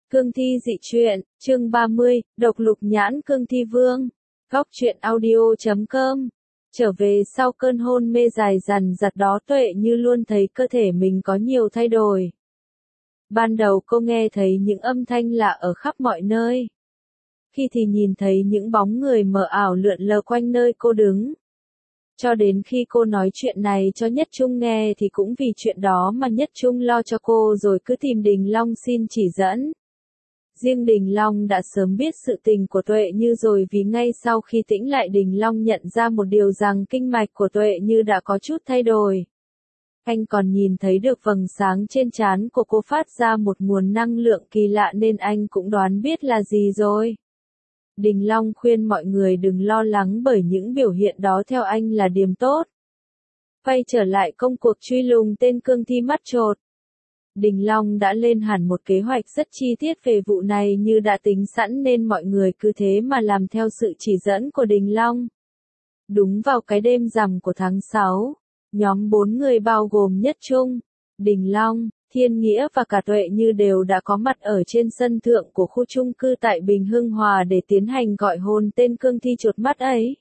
Cương thi dị truyện, chương 30, độc lục nhãn cương thi vương. Góc truyện audio.com. Trở về sau cơn hôn mê dài dằng dặc đó, Tuệ Như luôn thấy cơ thể mình có nhiều thay đổi. Ban đầu cô nghe thấy những âm thanh lạ ở khắp mọi nơi. Khi thì nhìn thấy những bóng người mờ ảo lượn lờ quanh nơi cô đứng. Cho đến khi cô nói chuyện này cho Nhất Trung nghe thì cũng vì chuyện đó mà Nhất Trung lo cho cô rồi cứ tìm Đình Long xin chỉ dẫn. Riêng Đình Long đã sớm biết sự tình của Tuệ Như rồi, vì ngay sau khi tĩnh lại Đình Long nhận ra một điều rằng kinh mạch của Tuệ Như đã có chút thay đổi. Anh còn nhìn thấy được vầng sáng trên trán của cô phát ra một nguồn năng lượng kỳ lạ nên anh cũng đoán biết là gì rồi. Đình Long khuyên mọi người đừng lo lắng bởi những biểu hiện đó theo anh là điểm tốt. Quay trở lại công cuộc truy lùng tên cương thi mắt chột. Đình Long đã lên hẳn một kế hoạch rất chi tiết về vụ này như đã tính sẵn nên mọi người cứ thế mà làm theo sự chỉ dẫn của Đình Long. Đúng vào cái đêm rằm của tháng 6, nhóm 4 người bao gồm Nhất Trung, Đình Long, Thiên Nghĩa và cả Tuệ Như đều đã có mặt ở trên sân thượng của khu chung cư tại Bình Hưng Hòa để tiến hành gọi hồn tên cương thi chột mắt ấy.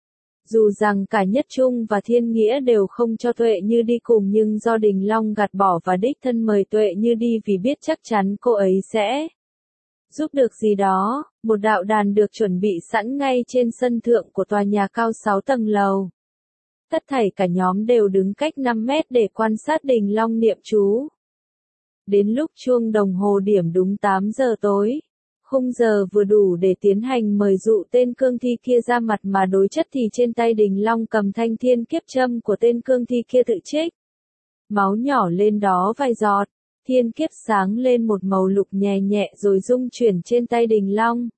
Dù rằng cả Nhất Trung và Thiên Nghĩa đều không cho Tuệ Như đi cùng, nhưng do Đình Long gạt bỏ và đích thân mời Tuệ Như đi vì biết chắc chắn cô ấy sẽ giúp được gì đó, một đạo đàn được chuẩn bị sẵn ngay trên sân thượng của tòa nhà cao 6 tầng lầu. Tất thảy cả nhóm đều đứng cách 5 mét để quan sát Đình Long niệm chú. Đến lúc chuông đồng hồ điểm đúng 8 giờ tối, khung giờ vừa đủ để tiến hành mời dụ tên cương thi kia ra mặt mà đối chất, thì trên tay Đình Long cầm thanh thiên kiếp châm của tên cương thi kia tự trích. Máu nhỏ lên đó vài giọt, thiên kiếp sáng lên một màu lục nhẹ nhẹ rồi rung chuyển trên tay Đình Long.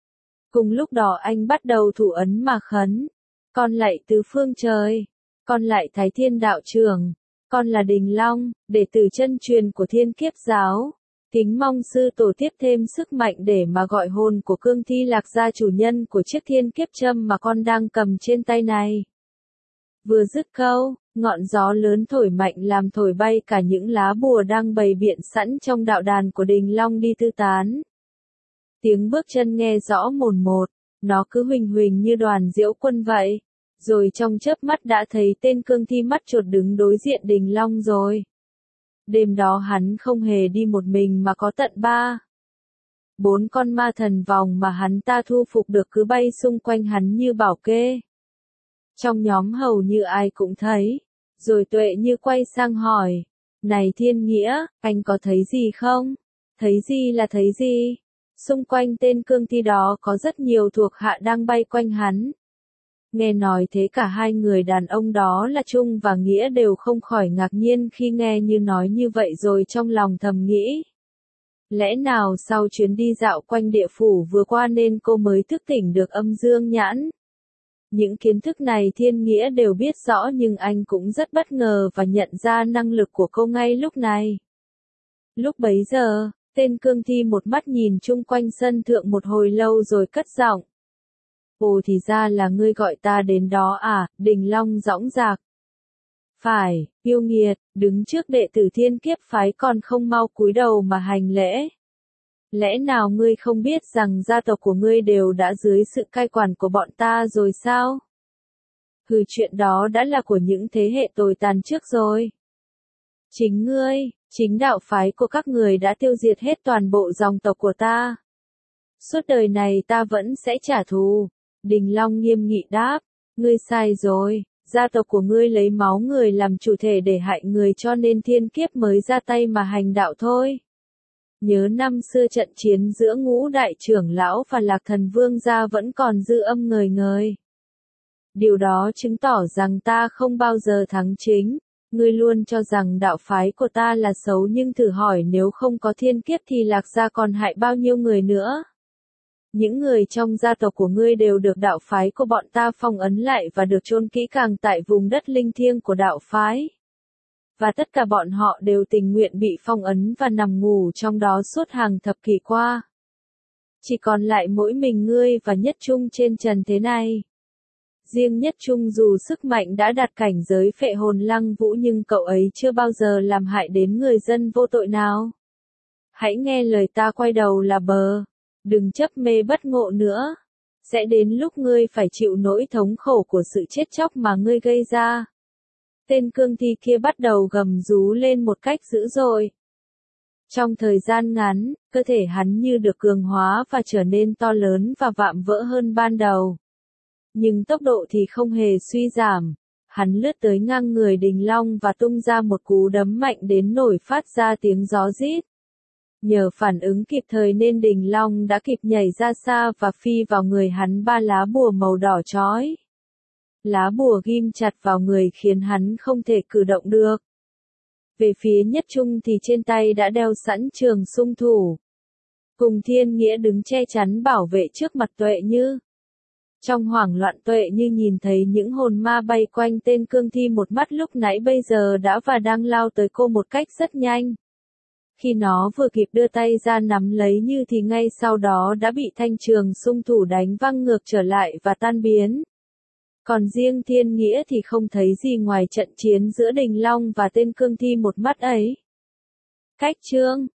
Cùng lúc đó anh bắt đầu thủ ấn mà khấn. Con lạy tứ phương trời, con lạy Thái Thiên đạo trưởng, con là Đình Long, đệ tử chân truyền của Thiên Kiếp giáo. Kính mong sư tổ tiếp thêm sức mạnh để mà gọi hồn của cương thi lạc gia chủ nhân của chiếc thiên kiếp châm mà con đang cầm trên tay này. Vừa dứt câu, ngọn gió lớn thổi mạnh làm thổi bay cả những lá bùa đang bày biện sẵn trong đạo đàn của Đình Long đi tư tán. Tiếng bước chân nghe rõ mồn một, nó cứ huỳnh huỳnh như đoàn diễu quân vậy. Rồi trong chớp mắt đã thấy tên cương thi mắt chột đứng đối diện Đình Long rồi. Đêm đó hắn không hề đi một mình mà có tận 4 con ma thần vòng mà hắn ta thu phục được cứ bay xung quanh hắn như bảo kê. Trong nhóm hầu như ai cũng thấy. Rồi Tuệ Như quay sang hỏi. Này Thiên Nghĩa, anh có thấy gì không? Thấy gì là thấy gì? Xung quanh tên cương thi đó có rất nhiều thuộc hạ đang bay quanh hắn. Nghe nói thế cả hai người đàn ông đó là Trung và Nghĩa đều không khỏi ngạc nhiên khi nghe Như nói như vậy, rồi trong lòng thầm nghĩ. Lẽ nào sau chuyến đi dạo quanh địa phủ vừa qua nên cô mới thức tỉnh được âm dương nhãn? Những kiến thức này Thiên Nghĩa đều biết rõ, nhưng anh cũng rất bất ngờ và nhận ra năng lực của cô ngay lúc này. Lúc bấy giờ, tên cương thi một mắt nhìn chung quanh sân thượng một hồi lâu rồi cất giọng. Ồ, thì ra là ngươi gọi ta đến đó à? Đình Long dõng dạc. Phải, yêu nghiệt, đứng trước đệ tử Thiên Kiếp phái còn không mau cúi đầu mà hành lễ. Lẽ nào ngươi không biết rằng gia tộc của ngươi đều đã dưới sự cai quản của bọn ta rồi sao? Hừ, chuyện đó đã là của những thế hệ tồi tàn trước rồi. Chính ngươi, chính đạo phái của các người đã tiêu diệt hết toàn bộ dòng tộc của ta. Suốt đời này ta vẫn sẽ trả thù. Đình Long nghiêm nghị đáp, ngươi sai rồi, gia tộc của ngươi lấy máu người làm chủ thể để hại người, cho nên thiên kiếp mới ra tay mà hành đạo thôi. Nhớ năm xưa trận chiến giữa Ngũ đại trưởng lão và Lạc Thần Vương gia vẫn còn dư âm ngời ngời. Điều đó chứng tỏ rằng ta không bao giờ thắng chính. Ngươi luôn cho rằng đạo phái của ta là xấu, nhưng thử hỏi nếu không có thiên kiếp thì Lạc gia còn hại bao nhiêu người nữa? Những người trong gia tộc của ngươi đều được đạo phái của bọn ta phong ấn lại và được chôn kỹ càng tại vùng đất linh thiêng của đạo phái. Và tất cả bọn họ đều tình nguyện bị phong ấn và nằm ngủ trong đó suốt hàng thập kỷ qua. Chỉ còn lại mỗi mình ngươi và Nhất Trung trên trần thế này. Riêng Nhất Trung dù sức mạnh đã đạt cảnh giới phệ hồn lăng vũ, nhưng cậu ấy chưa bao giờ làm hại đến người dân vô tội nào. Hãy nghe lời ta quay đầu là bờ. Đừng chấp mê bất ngộ nữa. Sẽ đến lúc ngươi phải chịu nỗi thống khổ của sự chết chóc mà ngươi gây ra. Tên cương thi kia bắt đầu gầm rú lên một cách dữ dội. Trong thời gian ngắn, cơ thể hắn như được cường hóa và trở nên to lớn và vạm vỡ hơn ban đầu. Nhưng tốc độ thì không hề suy giảm. Hắn lướt tới ngang người Đình Long và tung ra một cú đấm mạnh đến nổi phát ra tiếng gió rít. Nhờ phản ứng kịp thời nên Đình Long đã kịp nhảy ra xa và phi vào người hắn 3 lá bùa màu đỏ chói. Lá bùa ghim chặt vào người khiến hắn không thể cử động được. Về phía Nhất Trung thì trên tay đã đeo sẵn trường xung thủ. Cùng Thiên Nghĩa đứng che chắn bảo vệ trước mặt Tuệ Như. Trong hoảng loạn Tuệ Như nhìn thấy những hồn ma bay quanh tên cương thi một mắt lúc nãy bây giờ đã và đang lao tới cô một cách rất nhanh. Khi nó vừa kịp đưa tay ra nắm lấy Như thì ngay sau đó đã bị thanh trường xung thủ đánh văng ngược trở lại và tan biến. Còn riêng Thiên Nghĩa thì không thấy gì ngoài trận chiến giữa Đình Long và tên cương thi một mắt ấy. Cách chương